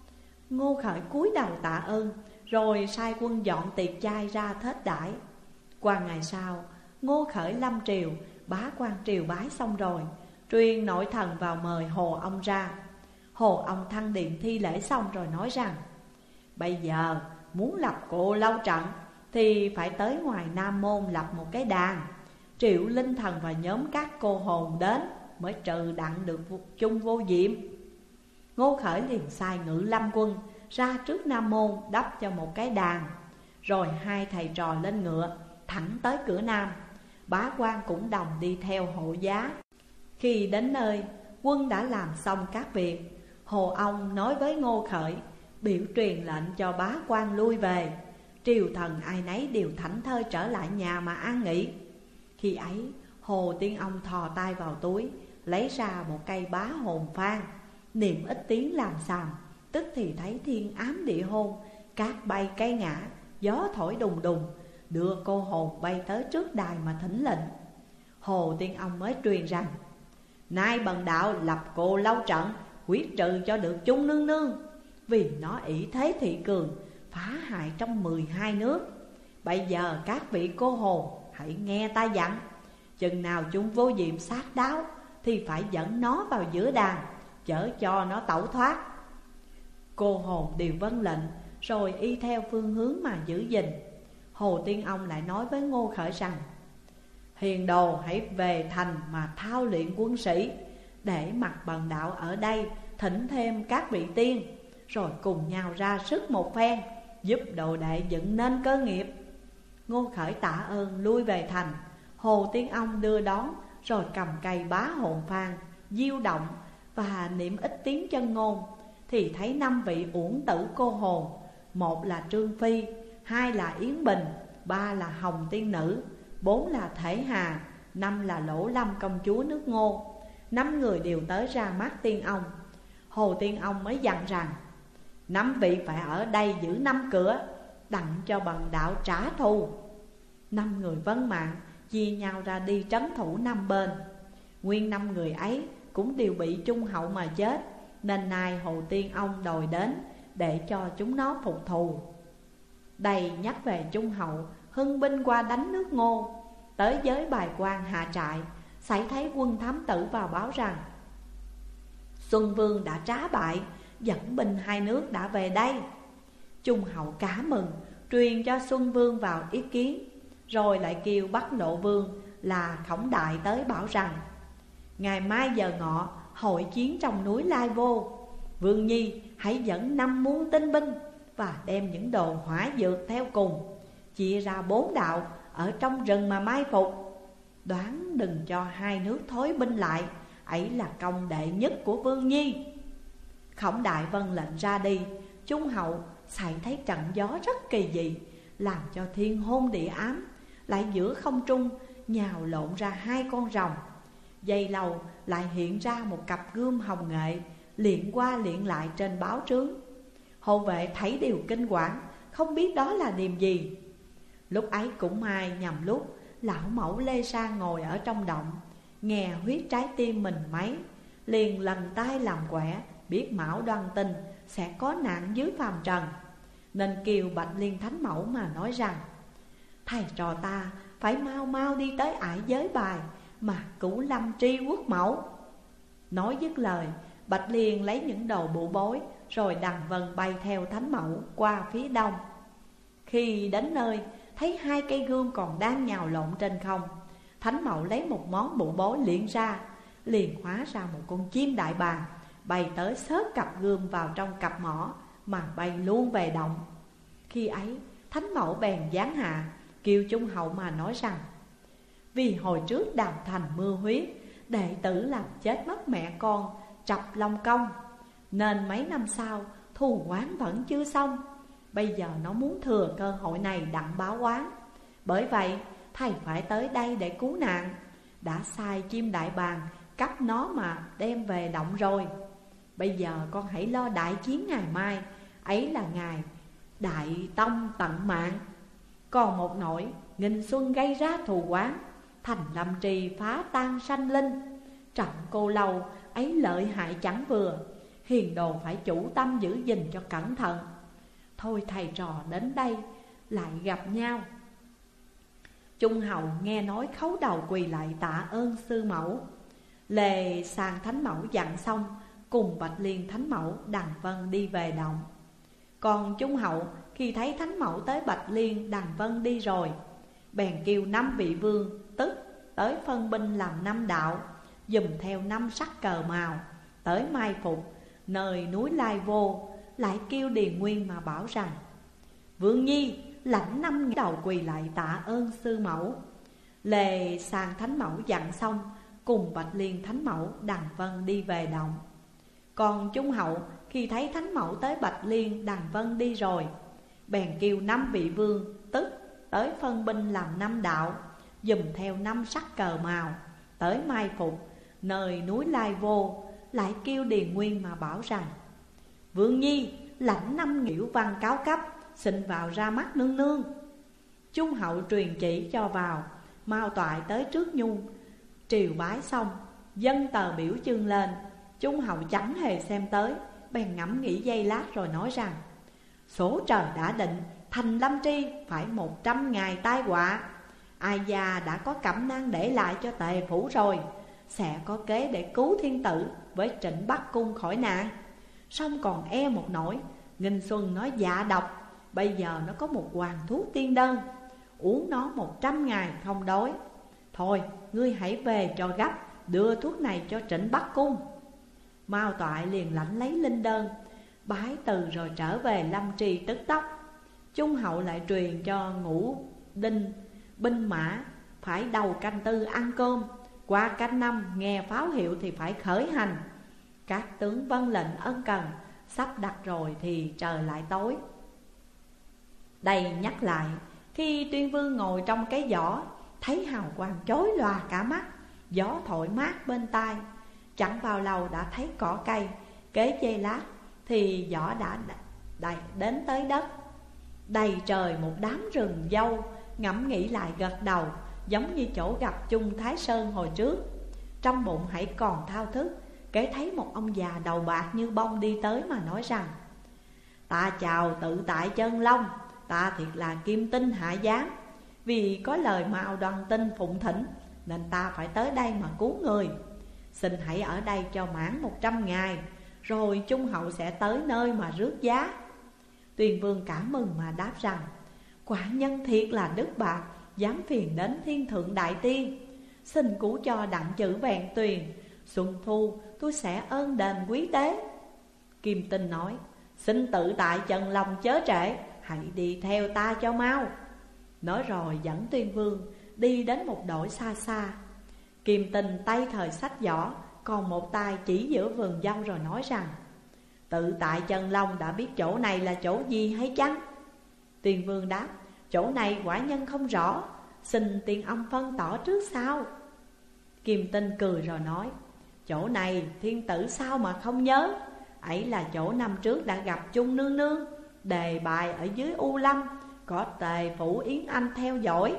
[SPEAKER 1] Ngô Khởi cúi đầu tạ ơn, rồi sai quân dọn tiệc chay ra thết đãi. Qua ngày sau, Ngô Khởi lâm triều, bá quan triều bái xong rồi, truyền nội thần vào mời Hồ Ông ra. Hồ Ông thăng điện thi lễ xong rồi nói rằng, bây giờ muốn lập cô lâu trận thì phải tới ngoài Nam Môn lập một cái đàn, triệu linh thần và nhóm các cô hồn đến mới trừ đặng được chung vô diệm. Ngô Khởi liền sai Ngự Lâm quân ra trước Nam Môn đắp cho một cái đàn, rồi hai thầy trò lên ngựa thẳng tới cửa Nam. Bá quan cũng đồng đi theo hộ giá. Khi đến nơi, quân đã làm xong các việc. Hồ Ông nói với Ngô Khởi, biểu truyền lệnh cho bá quan lui về. Triều thần ai nấy đều thảnh thơi trở lại nhà mà an nghỉ. Khi ấy, Hồ Tiên Ông thò tay vào túi, lấy ra một cây bá hồn phan, niệm ít tiếng làm sàm. Tức thì thấy thiên ám địa hôn, cát bay cây ngã, gió thổi đùng đùng, đưa cô hồn bay tới trước đài mà thỉnh lệnh. Hồ Tiên Ông mới truyền rằng, nay bần đạo lập cô lâu trận, quyết trừ cho được chung nương nương, vì nó ỷ thế thị cường, phá hại trong 12 nước. Bây giờ các vị cô hồn hãy nghe ta dặn, chừng nào chúng vô diệm sát đáo thì phải dẫn nó vào giữa đàn, chở cho nó tẩu thoát. Cô hồn đều vâng lệnh, rồi y theo phương hướng mà giữ gìn. Hồ Tiên Ông lại nói với Ngô Khởi rằng, hiền đồ hãy về thành mà thao luyện quân sĩ, để mặc bần đạo ở đây thỉnh thêm các vị tiên, rồi cùng nhau ra sức một phen, giúp đồ đệ dựng nên cơ nghiệp. Ngô Khởi tạ ơn lui về thành. Hồ Tiên Ông đưa đón, rồi cầm cây bá hồn phan, diêu động và niệm ít tiếng chân ngôn, thì thấy 5 vị uổng tử cô hồn. Một là Trương Phi, 2 là Yến Bình, 3 là Hồng Tiên Nữ, 4 là Thể Hà, 5 là Lỗ Lâm công chúa nước Ngô. 5 người đều tới ra mắt Tiên Ông. Hồ Tiên Ông mới dặn rằng, 5 vị phải ở đây giữ 5 cửa, đặng cho bần đạo trả thù. 5 người vân mạng chia nhau ra đi trấn thủ 5 bên. Nguyên 5 người ấy cũng đều bị Trung Hậu mà chết, nên nay Hồ Tiên Ông đòi đến để cho chúng nó phục thù. Đây nhắc về Trung Hậu hưng binh qua đánh nước Ngô, tới giới Bài Quan hạ trại, xảy thấy quân thám tử vào báo rằng Xuân Vương đã trá bại, dẫn binh hai nước đã về đây. Trung Hậu cả mừng, truyền cho Xuân Vương vào ý kiến, rồi lại kêu Bắc Lộ Vương là Khổng Đại tới bảo rằng ngày mai giờ ngọ hội chiến trong núi Lai Vô. Vương Nhi hãy dẫn 5 muôn tinh binh và đem những đồ hỏa dược theo cùng, chia ra 4 đạo ở trong rừng mà mai phục. Đoán đừng cho hai nước thối binh lại, ấy là công đệ nhất của Vương Nhi. Khổng Đại vâng lệnh ra đi. Trung Hậu xảy thấy trận gió rất kỳ dị, làm cho thiên hôn địa ám. Lại giữa không trung nhào lộn ra 2 con rồng. Giây lâu lại hiện ra một cặp gươm hồng nghệ, liệng qua liệng lại trên báo trướng. Hộ vệ thấy đều kinh quản, không biết đó là điềm gì. Lúc ấy cũng may nhằm lúc lão mẫu Lê Sa ngồi ở trong động, nghe huyết trái tim mình mấy, liền lần tay làm quẻ, biết Mão Đoan Tinh sẽ có nạn dưới phàm trần, nên kêu Bạch Liên Thánh Mẫu mà nói rằng thầy trò ta phải mau mau đi tới ải giới Bài mà cứu Lâm Tri quốc mẫu. Nói dứt lời, Bạch Liên lấy những đồ bụ bối, rồi đằng vân bay theo Thánh Mẫu qua phía đông. Khi đến nơi, thấy 2 cây gươm còn đang nhào lộn trên không. Thánh Mẫu lấy một món bụ bối liệng ra, liền hóa ra một con chim đại bàng, bay tới xớt cặp gươm vào trong cặp mỏ mà bay luôn về động. Khi ấy, Thánh Mẫu bèn giáng hạ, kêu Trung Hậu mà nói rằng vì hồi trước Đàm Thành mưa huyết, đệ tử làm chết mất mẹ con Trập Long Công, nên mấy năm sau thù oán vẫn chưa xong. Bây giờ nó muốn thừa cơ hội này đặng báo oán. Bởi vậy thầy phải tới đây để cứu nạn. Đã sai chim đại bàng cắp nó mà đem về động rồi. Bây giờ con hãy lo đại chiến ngày mai, ấy là ngày đại tông tận mạng. Còn một nỗi nghìn xuân gây ra thù oán, thành Lâm Trì phá tan sanh linh. Trọng cô lâu ấy lợi hại chẳng vừa, hiền đồ phải chủ tâm giữ gìn cho cẩn thận. Thôi thầy trò đến đây lại gặp nhau. Trung Hậu nghe nói khấu đầu quỳ lại tạ ơn sư mẫu. Lê sang Thánh Mẫu dặn xong, cùng Bạch Liên Thánh Mẫu đằng vân đi về động. Còn Trung Hậu khi thấy Thánh Mẫu tới Bạch Liên đằng vân đi rồi, bèn kêu 5 vị vương, tức tới phân binh làm 5 đạo, dùm theo 5 sắc cờ màu, tới mai phục nơi núi Lai Vô. Lại kêu Điền Nguyên mà bảo rằng Vương Nhi lãnh 5 đầu quỳ lại tạ ơn sư mẫu. Lê sang Thánh Mẫu dặn xong, cùng Bạch Liên Thánh Mẫu đằng vân đi về động. Còn Trung Hậu khi thấy Thánh Mẫu tới Bạch Liên đằng vân đi rồi, bèn kêu 5 vị vương, tức tới phân binh làm 5 đạo, dùm theo 5 sắc cờ màu, tới mai phục nơi núi Lai Vô. Lại kêu Điền Nguyên mà bảo rằng Vương Nhi lãnh 5 nghĩa văn cáo cấp, xin vào ra mắt nương nương. Trung Hậu truyền chỉ cho vào, mau toại tới trước nhung. Triều bái xong, dân tờ biểu chương lên. Trung Hậu chẳng hề xem tới, bèn ngẫm nghĩ giây lát rồi nói rằng số trời đã định, thành Lâm Tri phải 100 ngày tai họa. Ai già đã có cẩm nang để lại cho Tề Phủ rồi, sẽ có kế để cứu thiên tử với Trịnh Bắc Cung khỏi nạn. Song còn e một nỗi, Nghinh Xuân nó dạ độc. Bây giờ nó có một hoàng thuốc tiên đơn, uống nó 100 ngày không đói. Thôi ngươi hãy về cho gấp, đưa thuốc này cho Trịnh Bắc Cung. Mao Toại liền lãnh lấy linh đơn, bái từ rồi trở về Lâm Tri tức tốc. Trung Hậu lại truyền cho Ngũ Đinh binh mã phải đầu canh 4 ăn cơm, qua canh 5 nghe pháo hiệu thì phải khởi hành. Các tướng vâng lệnh ân cần, sắp đặt rồi thì trời lại tối. Đây nhắc lại, khi Tuyên Vương ngồi trong cái giỏ, thấy hào quang chói lòa cả mắt, gió thổi mát bên tai. Chẳng bao lâu đã thấy cỏ cây, kế giây lát thì giỏ đã đến tới đất. Đầy trời một đám rừng dâu. Ngẫm nghĩ lại gật đầu, giống như chỗ gặp chung Thái Sơn hồi trước. Trong bụng hãy còn thao thức, kể thấy một ông già đầu bạc như bông đi tới mà nói rằng: Ta chào tự tại chân long, ta thiệt là Kim Tinh hạ giáng. Vì có lời Mao Đoàn Tinh phụng thỉnh, nên ta phải tới đây mà cứu người. Xin hãy ở đây cho mãn 100 ngày, rồi Trung hậu sẽ tới nơi mà rước giá. Tuyền Vương cảm mừng mà đáp rằng: Quả nhân thiệt là đức bạc, dám phiền đến thiên thượng đại tiên. Xin cứu cho đặng chữ vẹn tuyền, xuân thu tôi sẽ ơn đền quý tế. Kim Tinh nói: Xin tự tại Trần Long chớ trễ, hãy đi theo ta cho mau. Nói rồi dẫn Tuyên Vương đi đến một đội xa xa. Kim Tinh tay thời sách giỏ, còn một tay chỉ giữa vườn dâu rồi nói rằng: Tự tại Trần Long đã biết chỗ này là chỗ gì hay chăng? Tuyên Vương đáp: Chỗ này quả nhân không rõ, xin tiên ông phân tỏ trước sao. Kim Tinh cười rồi nói: Chỗ này thiên tử sao mà không nhớ? Ấy là chỗ năm trước đã gặp chung nương nương đề bài ở dưới U Lâm, có Tề Phủ Yến Anh theo dõi.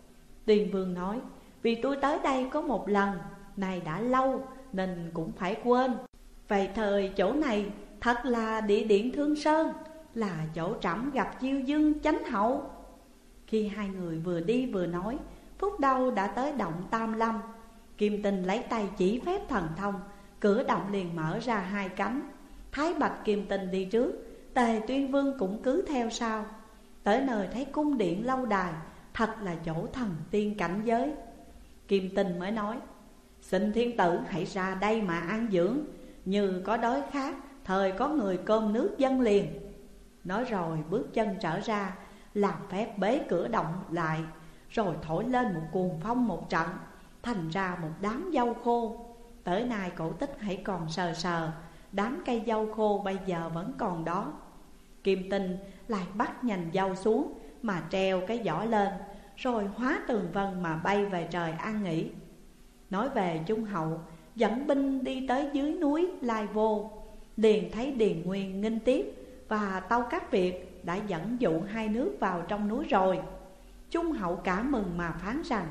[SPEAKER 1] Tuyên Vương nói: Vì tôi tới đây có một lần, này đã lâu nên cũng phải quên. Vậy thời chỗ này thật là địa điện Thương Sơn, là chỗ trẫm gặp Chiêu Dương Chánh Hậu. Khi hai người vừa đi vừa nói, phút đâu đã tới động Tam Lâm. Kim Tinh lấy tay chỉ phép thần thông, cửa động liền mở ra hai cánh. Thái Bạch Kim Tinh đi trước, Tề Tuyên Vương cũng cứ theo sau. Tới nơi thấy cung điện lâu đài, thật là chỗ thần tiên cảnh giới. Kim Tinh mới nói: Xin thiên tử hãy ra đây mà an dưỡng, như có đói khát, thời có người cơm nước dâng liền. Nói rồi bước chân trở ra, làm phép bế cửa động lại, rồi thổi lên một cuồng phong một trận, thành ra một đám dâu khô. Tới nay cổ tích hãy còn sờ sờ, đám cây dâu khô bây giờ vẫn còn đó. Kim Tinh lại bắt nhành dâu xuống mà treo cái giỏ lên, rồi hóa tường vân mà bay về trời an nghỉ. Nói về Trung hậu, dẫn binh đi tới dưới núi Lai Vô, liền thấy Điền Nguyên nghinh tiếp và Tâu Các Việt đã dẫn dụ hai nước vào trong núi rồi. Trung hậu cả mừng mà phán rằng: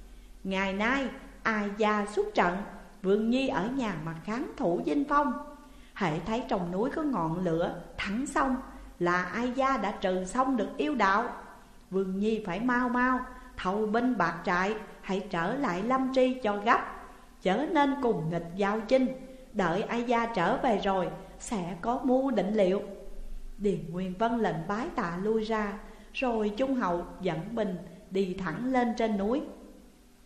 [SPEAKER 1] Ngày nay Ai Gia xuất trận, Vương Nhi ở nhà mà kháng thủ Vinh Phong. Hễ thấy trong núi có ngọn lửa thẳng xong, là Ai Gia đã trừ xong được yêu đạo. Vương Nhi phải mau mau thâu binh bạc trại, hãy trở lại Lâm Tri cho gấp, chớ nên cùng nghịch giao chinh. Đợi Ai Gia trở về rồi sẽ có mưu định liệu. Điền Nguyên vâng lệnh bái tạ lui ra, rồi Trung hậu dẫn binh đi thẳng lên trên núi.